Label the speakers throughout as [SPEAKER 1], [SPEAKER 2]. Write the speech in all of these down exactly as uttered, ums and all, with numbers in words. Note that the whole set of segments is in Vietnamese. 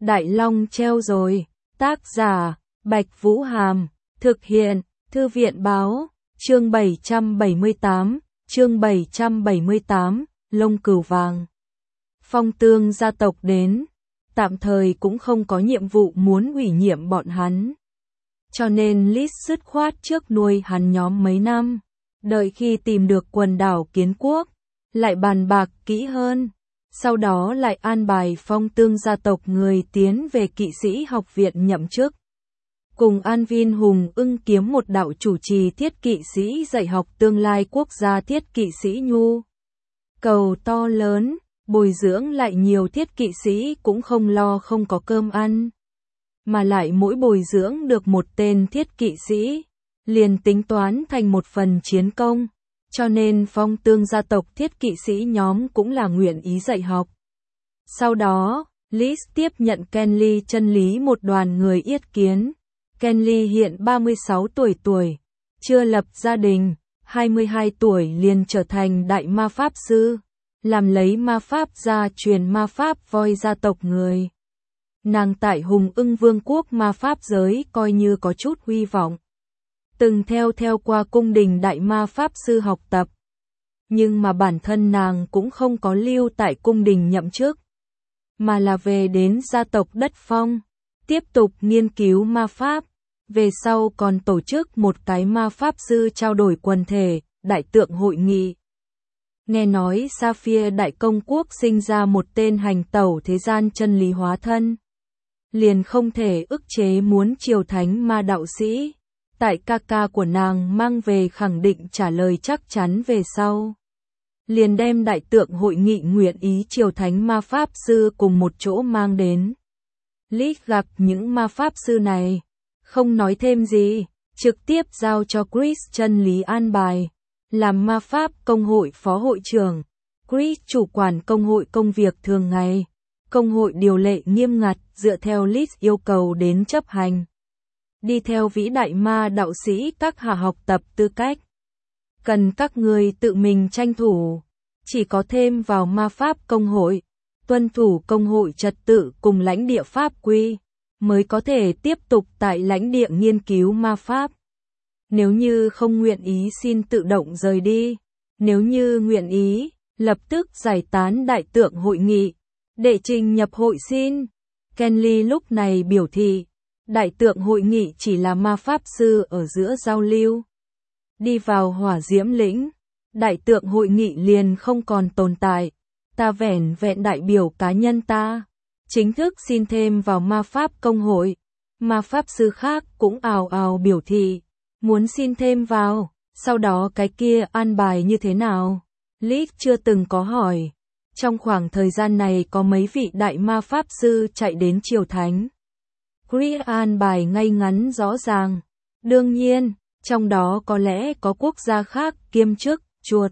[SPEAKER 1] Đại Long treo rồi. Tác giả, Bạch Vũ Hàm. Thực hiện, Thư viện báo. Chương bảy trăm bảy mươi tám, chương bảy trăm bảy mươi tám, Lông Cừu Vàng. Phong Tương gia tộc đến, tạm thời cũng không có nhiệm vụ muốn ủy nhiệm bọn hắn. Cho nên Lis dứt khoát trước nuôi hắn nhóm mấy năm, đợi khi tìm được quần đảo Kiến Quốc, lại bàn bạc kỹ hơn, sau đó lại an bài Phong Tương gia tộc người tiến về kỵ sĩ học viện nhậm chức. Cùng An Vin Hùng ưng kiếm một đạo chủ trì thiết kỵ sĩ dạy học tương lai quốc gia thiết kỵ sĩ nhu. Cầu to lớn, bồi dưỡng lại nhiều thiết kỵ sĩ cũng không lo không có cơm ăn. Mà lại mỗi bồi dưỡng được một tên thiết kỵ sĩ, liền tính toán thành một phần chiến công. Cho nên Phong Tương gia tộc thiết kỵ sĩ nhóm cũng là nguyện ý dạy học. Sau đó, Lis tiếp nhận Kenly chân lý một đoàn người yết kiến. Kenly hiện ba mươi sáu tuổi tuổi, chưa lập gia đình, hai mươi hai tuổi liền trở thành đại ma pháp sư, làm lấy ma pháp gia truyền ma pháp voi gia tộc người. Nàng tại Hùng Ưng Vương quốc ma pháp giới coi như có chút huy vọng. Từng theo theo qua cung đình đại ma pháp sư học tập. Nhưng mà bản thân nàng cũng không có lưu tại cung đình nhậm chức, mà là về đến gia tộc Đất Phong, tiếp tục nghiên cứu ma pháp. Về sau còn tổ chức một cái ma pháp sư trao đổi quần thể, đại tượng hội nghị. Nghe nói Sapphire đại công quốc sinh ra một tên hành tẩu thế gian chân lý hóa thân. Liền không thể ức chế muốn triều thánh ma đạo sĩ. Tại ca ca của nàng mang về khẳng định trả lời chắc chắn về sau. Liền đem đại tượng hội nghị nguyện ý triều thánh ma pháp sư cùng một chỗ mang đến. Lis gặp những ma pháp sư này, không nói thêm gì, trực tiếp giao cho Chris chân lý an bài, làm ma pháp công hội phó hội trưởng. Chris chủ quản công hội công việc thường ngày, công hội điều lệ nghiêm ngặt dựa theo Lis yêu cầu đến chấp hành. Đi theo vĩ đại ma đạo sĩ các hạ học tập tư cách. Cần các người tự mình tranh thủ, chỉ có thêm vào ma pháp công hội, tuân thủ công hội trật tự cùng lãnh địa pháp quy, mới có thể tiếp tục tại lãnh địa nghiên cứu ma pháp. Nếu như không nguyện ý xin tự động rời đi, nếu như nguyện ý, lập tức giải tán đại tượng hội nghị, đệ trình nhập hội xin. Kenly lúc này biểu thị, đại tượng hội nghị chỉ là ma pháp sư ở giữa giao lưu. Đi vào hỏa diễm lĩnh, đại tượng hội nghị liền không còn tồn tại, ta vẻn vẹn đại biểu cá nhân ta. Chính thức xin thêm vào ma pháp công hội, ma pháp sư khác cũng ào ào biểu thị, muốn xin thêm vào, sau đó cái kia an bài như thế nào? Lis chưa từng có hỏi, trong khoảng thời gian này có mấy vị đại ma pháp sư chạy đến triều thánh. Chris an bài ngay ngắn rõ ràng, đương nhiên, trong đó có lẽ có quốc gia khác kiêm chức, chuột.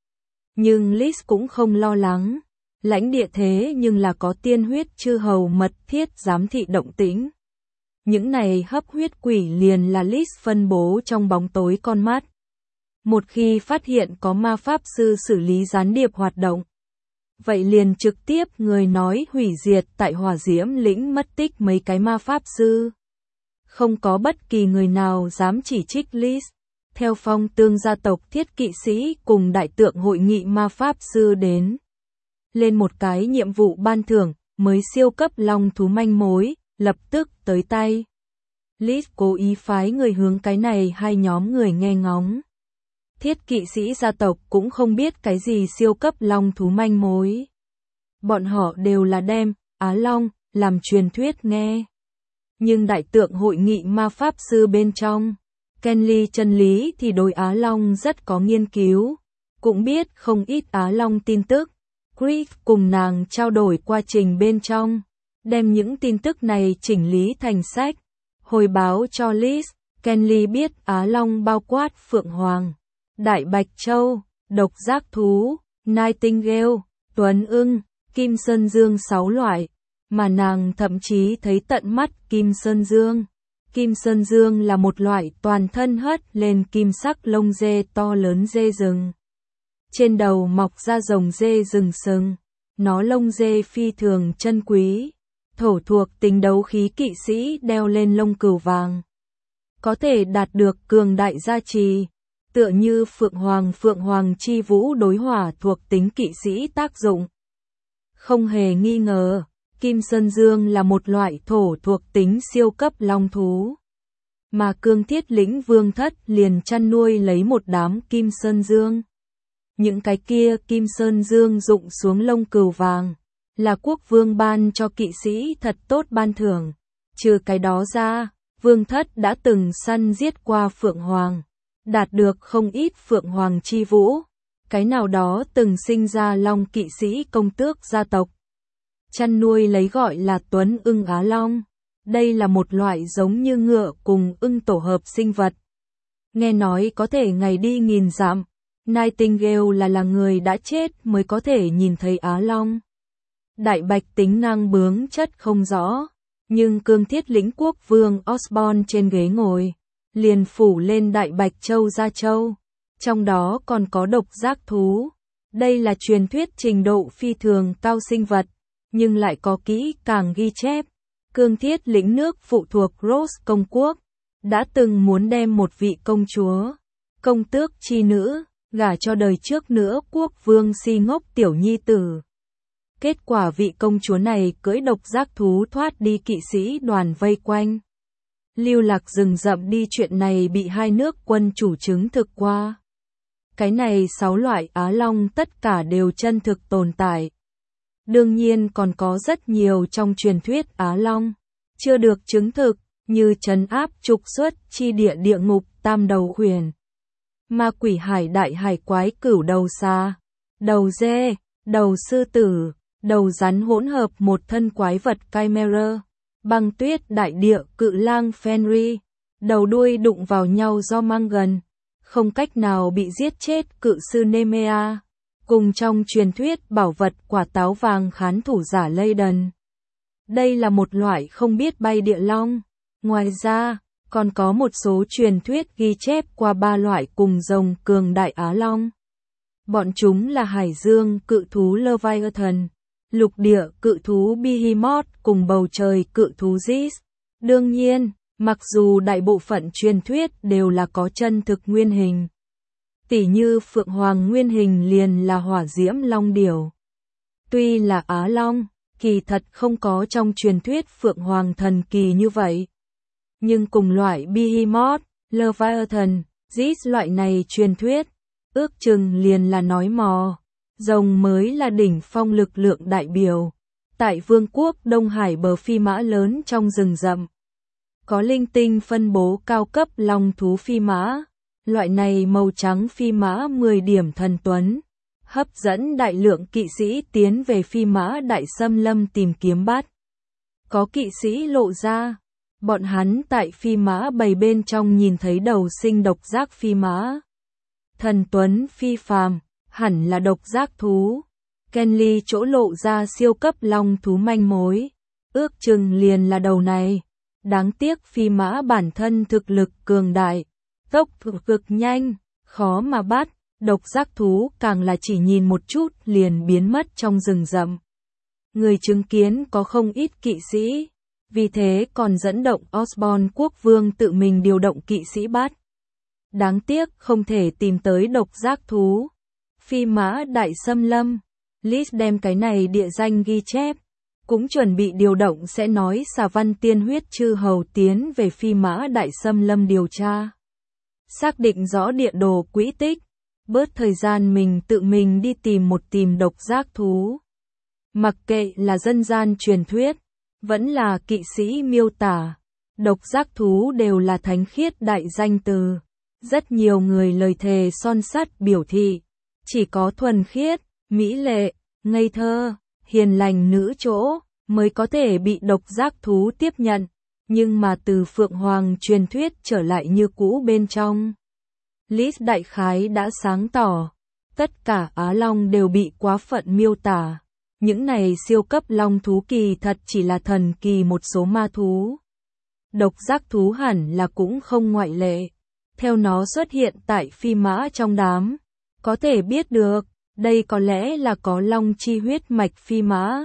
[SPEAKER 1] Nhưng Lis cũng không lo lắng. Lãnh địa thế nhưng là có tiên huyết chư hầu mật thiết giám thị động tĩnh. Những này hấp huyết quỷ liền là Lis phân bố trong bóng tối con mắt. Một khi phát hiện có ma pháp sư xử lý gián điệp hoạt động, vậy liền trực tiếp người nói hủy diệt tại hỏa diễm lĩnh mất tích mấy cái ma pháp sư. Không có bất kỳ người nào dám chỉ trích Lis. Theo Phong Tương gia tộc thiết kỵ sĩ cùng đại tượng hội nghị ma pháp sư đến. Lên một cái nhiệm vụ ban thưởng, mới siêu cấp long thú manh mối, lập tức tới tay. Lis cố ý phái người hướng cái này hai nhóm người nghe ngóng. Thiết kỵ sĩ gia tộc cũng không biết cái gì siêu cấp long thú manh mối. Bọn họ đều là đem Á Long làm truyền thuyết nghe. Nhưng đại tượng hội nghị ma pháp sư bên trong, Kenly chân lý thì đối Á Long rất có nghiên cứu, cũng biết không ít Á Long tin tức. Chris cùng nàng trao đổi quá trình bên trong, đem những tin tức này chỉnh lý thành sách, hồi báo cho Lis. Kenly biết Á Long bao quát Phượng Hoàng, Đại Bạch Châu, Độc Giác Thú, Nightingale, Tuấn Ưng, Kim Sơn Dương sáu loại, mà nàng thậm chí thấy tận mắt Kim Sơn Dương. Kim Sơn Dương là một loại toàn thân hất lên kim sắc lông dê to lớn dê rừng. Trên đầu mọc ra rồng dê rừng sừng, nó lông dê phi thường chân quý, thổ thuộc tính đấu khí kỵ sĩ đeo lên lông cừu vàng. Có thể đạt được cường đại gia trì, tựa như Phượng Hoàng Phượng Hoàng chi vũ đối hỏa thuộc tính kỵ sĩ tác dụng. Không hề nghi ngờ, Kim Sơn Dương là một loại thổ thuộc tính siêu cấp long thú. Mà Cương Thiết Lĩnh Vương Thất liền chăn nuôi lấy một đám Kim Sơn Dương. Những cái kia Kim Sơn Dương rụng xuống lông cừu vàng, là quốc vương ban cho kỵ sĩ thật tốt ban thưởng. Trừ cái đó ra, Vương Thất đã từng săn giết qua Phượng Hoàng, đạt được không ít Phượng Hoàng chi vũ. Cái nào đó từng sinh ra long kỵ sĩ công tước gia tộc. Chăn nuôi lấy gọi là Tuấn ưng Á Long. Đây là một loại giống như ngựa cùng ưng tổ hợp sinh vật. Nghe nói có thể ngày đi nghìn dặm. Nightingale là là người đã chết mới có thể nhìn thấy Á Long. Đại bạch tính năng bướng chất không rõ, nhưng Cương Thiết Lĩnh quốc vương Osborne trên ghế ngồi, liền phủ lên đại bạch châu gia châu, trong đó còn có độc giác thú. Đây là truyền thuyết trình độ phi thường cao sinh vật, nhưng lại có kỹ càng ghi chép. Cương Thiết Lĩnh nước phụ thuộc Rose công quốc, đã từng muốn đem một vị công chúa, công tước chi nữ, gả cho đời trước nữa quốc vương si ngốc tiểu nhi tử. Kết quả vị công chúa này cưỡi độc giác thú thoát đi kỵ sĩ đoàn vây quanh. Lưu lạc rừng rậm đi chuyện này bị hai nước quân chủ chứng thực qua. Cái này sáu loại Á Long tất cả đều chân thực tồn tại. Đương nhiên còn có rất nhiều trong truyền thuyết Á Long, chưa được chứng thực, như trấn áp trục xuất chi địa địa ngục tam đầu huyền. Ma quỷ hải đại hải quái cửu đầu xa, đầu dê, đầu sư tử, đầu rắn hỗn hợp một thân quái vật Chimera, băng tuyết đại địa cự lang Fenrir, đầu đuôi đụng vào nhau do mang gần, không cách nào bị giết chết cự sư Nemea, cùng trong truyền thuyết bảo vật quả táo vàng khán thủ giả Leyden. Đây là một loại không biết bay địa long. Ngoài ra, còn có một số truyền thuyết ghi chép qua ba loại cùng rồng cường đại Á Long. Bọn chúng là hải dương cự thú Leviathan, lục địa cự thú Behemoth cùng bầu trời cự thú Zeus. Đương nhiên, mặc dù đại bộ phận truyền thuyết đều là có chân thực nguyên hình. Tỉ như Phượng Hoàng nguyên hình liền là hỏa diễm long điểu. Tuy là Á Long, kỳ thật không có trong truyền thuyết Phượng Hoàng thần kỳ như vậy. Nhưng cùng loại Behemoth, Leviathan, Zeus loại này truyền thuyết, ước chừng liền là nói mò. Rồng mới là đỉnh phong lực lượng đại biểu. Tại vương quốc Đông Hải bờ phi mã lớn trong rừng rậm, có linh tinh phân bố cao cấp long thú phi mã. Loại này màu trắng phi mã mười điểm thần tuấn, hấp dẫn đại lượng kỵ sĩ tiến về phi mã đại xâm lâm tìm kiếm bắt. Có kỵ sĩ lộ ra, bọn hắn tại phi mã bầy bên trong nhìn thấy đầu sinh độc giác phi mã. Thần tuấn phi phàm, hẳn là độc giác thú. Kenly chỗ lộ ra siêu cấp long thú manh mối, ước chừng liền là đầu này. Đáng tiếc phi mã bản thân thực lực cường đại, tốc độ cực nhanh, khó mà bắt. Độc giác thú càng là chỉ nhìn một chút liền biến mất trong rừng rậm. Người chứng kiến có không ít kỵ sĩ, vì thế còn dẫn động Osborne quốc vương tự mình điều động kỵ sĩ bắt. Đáng tiếc không thể tìm tới độc giác thú. Phi mã đại xâm lâm, Liz đem cái này địa danh ghi chép, cũng chuẩn bị điều động sẽ nói xà văn tiên huyết chư hầu tiến về phi mã đại xâm lâm điều tra. Xác định rõ địa đồ quỹ tích, bớt thời gian mình tự mình đi tìm một tìm độc giác thú. Mặc kệ là dân gian truyền thuyết, vẫn là kỵ sĩ miêu tả, độc giác thú đều là thánh khiết đại danh từ. Rất nhiều người lời thề son sắt biểu thị, chỉ có thuần khiết, mỹ lệ, ngây thơ, hiền lành nữ chỗ, mới có thể bị độc giác thú tiếp nhận, nhưng mà từ Phượng Hoàng truyền thuyết trở lại như cũ bên trong. Liz đại khái đã sáng tỏ, tất cả Á Long đều bị quá phận miêu tả, những này siêu cấp long thú kỳ thật chỉ là thần kỳ một số ma thú. Độc giác thú hẳn là cũng không ngoại lệ, theo nó xuất hiện tại phi mã trong đám, có thể biết được, đây có lẽ là có long chi huyết mạch phi mã.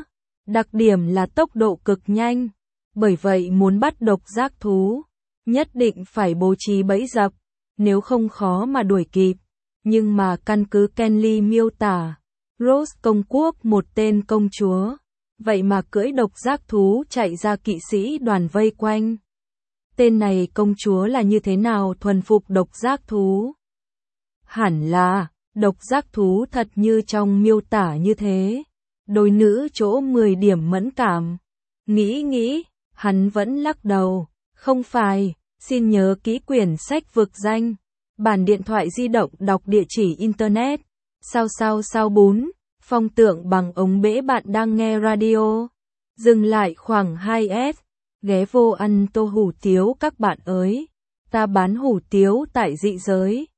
[SPEAKER 1] Đặc điểm là tốc độ cực nhanh. Bởi vậy muốn bắt độc giác thú, nhất định phải bố trí bẫy dập, nếu không khó mà đuổi kịp. Nhưng mà căn cứ Kenly miêu tả, Rose công quốc một tên công chúa, vậy mà cưỡi độc giác thú chạy ra kỵ sĩ đoàn vây quanh. Tên này công chúa là như thế nào thuần phục độc giác thú? Hẳn là, độc giác thú thật như trong miêu tả như thế. Đôi nữ chỗ mười điểm mẫn cảm. Nghĩ nghĩ, hắn vẫn lắc đầu. Không phải, xin nhớ kỹ quyển sách vực danh. Bản điện thoại di động đọc địa chỉ internet. Sao sao sao bốn, phong tượng bằng ống bể bạn đang nghe radio. Dừng lại khoảng hai s. Ghé vô ăn tô hủ tiếu các bạn ơi. Ta bán hủ tiếu tại dị giới.